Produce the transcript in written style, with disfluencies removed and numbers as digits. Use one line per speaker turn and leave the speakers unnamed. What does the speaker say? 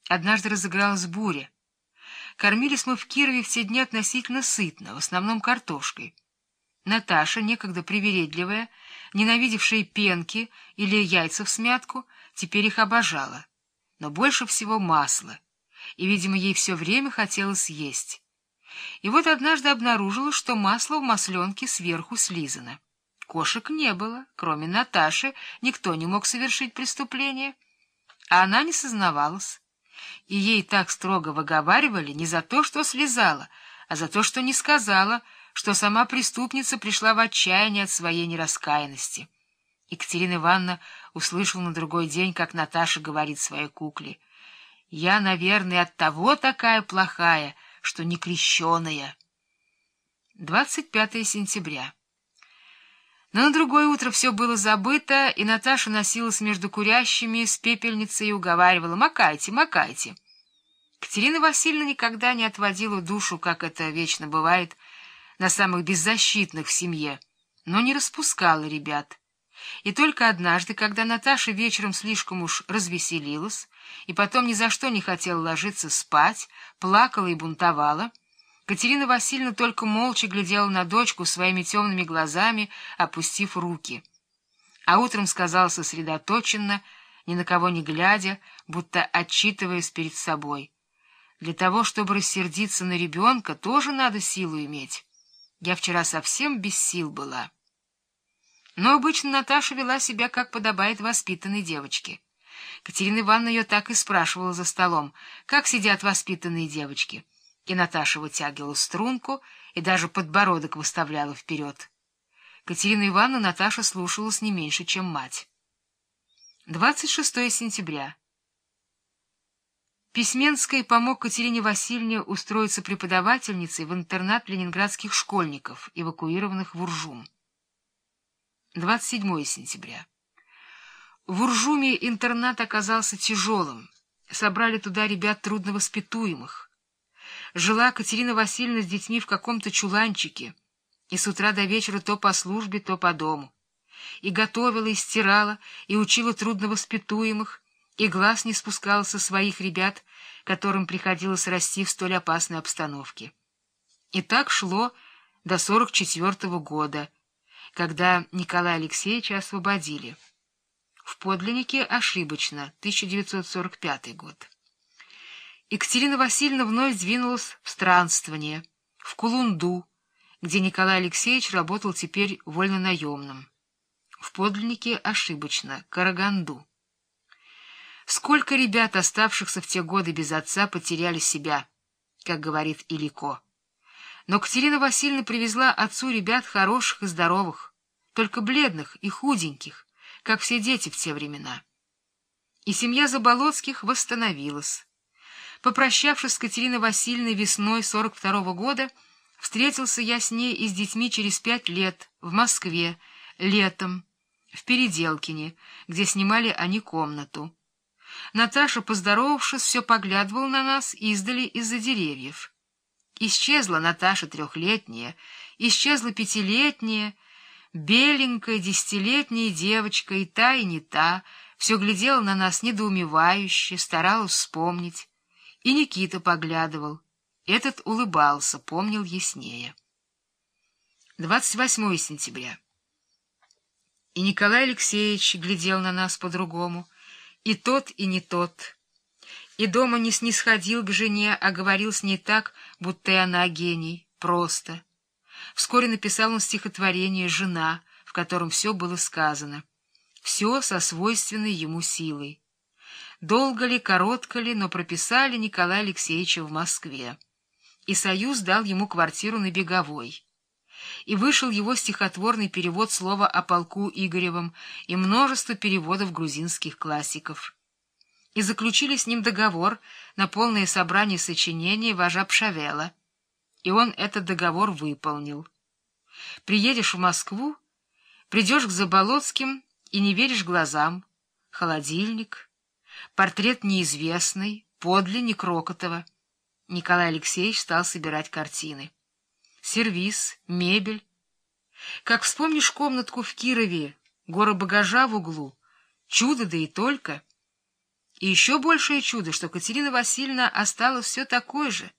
Однажды разыгралась буря. Кормились мы в Кирове в те дни относительно сытно, в основном картошкой. Наташа, некогда привередливая, ненавидевшая пенки или яйца в смятку, теперь их обожала. Но больше всего масло, и, видимо, ей все время хотелось есть. И вот однажды обнаружила, что масло в масленке сверху слизано. Кошек не было, кроме Наташи, никто не мог совершить преступление, а она не сознавалась. И ей так строго выговаривали не за то, что слезала, а за то, что не сказала, что сама преступница пришла в отчаяние от своей нераскаянности. Екатерина Ивановна услышала на другой день, как Наташа говорит своей кукле: «Я, наверное, оттого такая плохая, что не крещеная». 25 сентября. Но на другое утро все было забыто, и Наташа носилась между курящими с пепельницей и уговаривала: «Макайте, макайте». Катерина Васильевна никогда не отводила душу, как это вечно бывает, на самых беззащитных в семье, но не распускала ребят. И только однажды, когда Наташа вечером слишком уж развеселилась и потом ни за что не хотела ложиться спать, плакала и бунтовала, Катерина Васильевна только молча глядела на дочку своими темными глазами, опустив руки. А утром сказала сосредоточенно, ни на кого не глядя, будто отчитываясь перед собой: «Для того, чтобы рассердиться на ребенка, тоже надо силу иметь. Я вчера совсем без сил была». Но обычно Наташа вела себя, как подобает воспитанной девочке. Катерина Ивановна ее так и спрашивала за столом: «Как сидят воспитанные девочки?» И Наташа вытягивала струнку и даже подбородок выставляла вперед. Катерина Ивановна Наташа слушалась не меньше, чем мать. 26 сентября. Письменский помог Катерине Васильевне устроиться преподавательницей в интернат ленинградских школьников, эвакуированных в Уржум. 27 сентября. В Уржуме интернат оказался тяжелым. Собрали туда ребят трудновоспитуемых. Жила Катерина Васильевна с детьми в каком-то чуланчике, и с утра до вечера то по службе, то по дому. И готовила, и стирала, и учила трудновоспитуемых, и глаз не спускала со своих ребят, которым приходилось расти в столь опасной обстановке. И так шло до 44-го года, когда Николая Алексеевича освободили. В подлиннике ошибочно, 1945 год. Екатерина Васильевна вновь двинулась в странствование, в Кулунду, где Николай Алексеевич работал теперь вольнонаемным. В подлиннике ошибочно, Караганду. Сколько ребят, оставшихся в те годы без отца, потеряли себя, как говорит Илико. Но Катерина Васильевна привезла отцу ребят хороших и здоровых, только бледных и худеньких, как все дети в те времена. И семья Заболоцких восстановилась. Попрощавшись с Катериной Васильевной весной 42-го года, встретился я с ней и с детьми через 5 лет в Москве, летом, в Переделкине, где снимали они комнату. Наташа, поздоровавшись, все поглядывала на нас издали из-за деревьев. Исчезла Наташа 3-летняя, исчезла 5-летняя, беленькая 10-летняя девочка, и та, и не та, все глядела на нас недоумевающе, старалась вспомнить. И Никита поглядывал. Этот улыбался, помнил яснее. 28 сентября. И Николай Алексеевич глядел на нас по-другому, и тот, и не тот. И дома не снисходил к жене, а говорил с ней так, будто и она гений, просто. Вскоре написал он стихотворение «Жена», в котором все было сказано. Все со свойственной ему силой. Долго ли, коротко ли, но прописали Николая Алексеевича в Москве. И Союз дал ему квартиру на Беговой. И вышел его стихотворный перевод слова о полку Игоревом и множество переводов грузинских классиков. И заключили с ним договор на полное собрание сочинений вожа Пшавела. И он этот договор выполнил. Приедешь в Москву, придешь к Заболоцким и не веришь глазам. Холодильник... Портрет неизвестный, подлинник Крокотова. Николай Алексеевич стал собирать картины. Сервиз, мебель. Как вспомнишь комнатку в Кирове, гора багажа в углу, чудо да и только. И еще большее чудо, что Катерина Васильевна осталась все такой же,